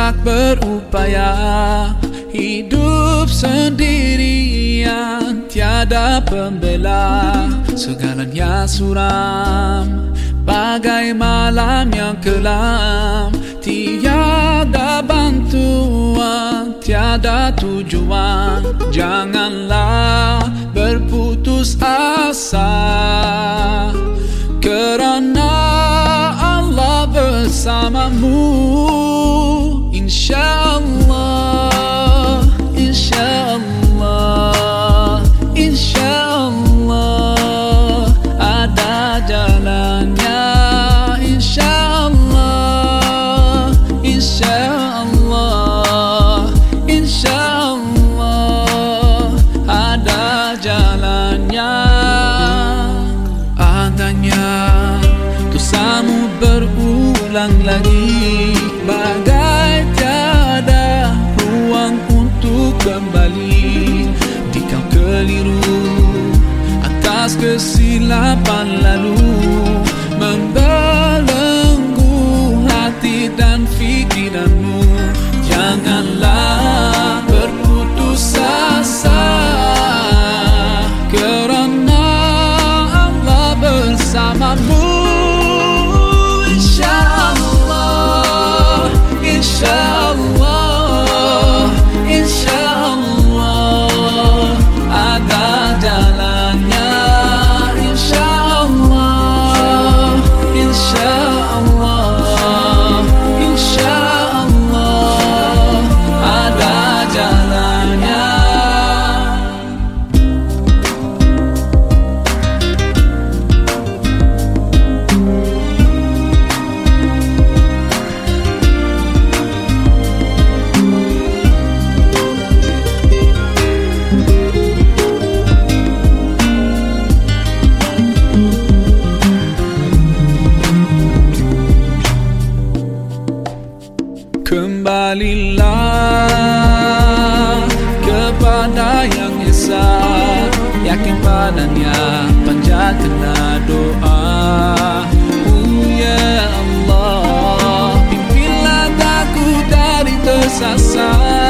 tak berupaya, hidup sendirian, tiada pembela. Segalanya suram, bagai malam yang kelam. Tiada bantuan, tiada tujuan. Janganlah berputus asa, kerana Allah bersamamu. InsyaAllah, InsyaAllah, InsyaAllah ada jalannya. InsyaAllah, InsyaAllah, InsyaAllah ada jalannya. Andainya dosamu berulang lagi, bagai tiada ruang untuk kembali. Dikau keliru atas kesilapan lalu, membelenggu hati dan fikiranmu. Janganlah berputus asa, kerana Allah bersamamu. InsyaAllah, InsyaAllah, InsyaAllah ada jalannya. InsyaAllah, InsyaAllah, InsyaAllah ada jalannya. Kembalilah kepada yang esa, yakin padanya, panjatkanlah doa. Ya Allah, pimpinlah aku dari tersasar.